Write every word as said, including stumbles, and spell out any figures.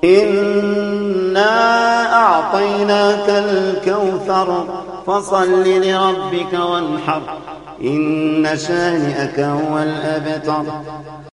إنا أعطيناك الكوثر فصل لربك وانحر إن شانئك هو الأبتر.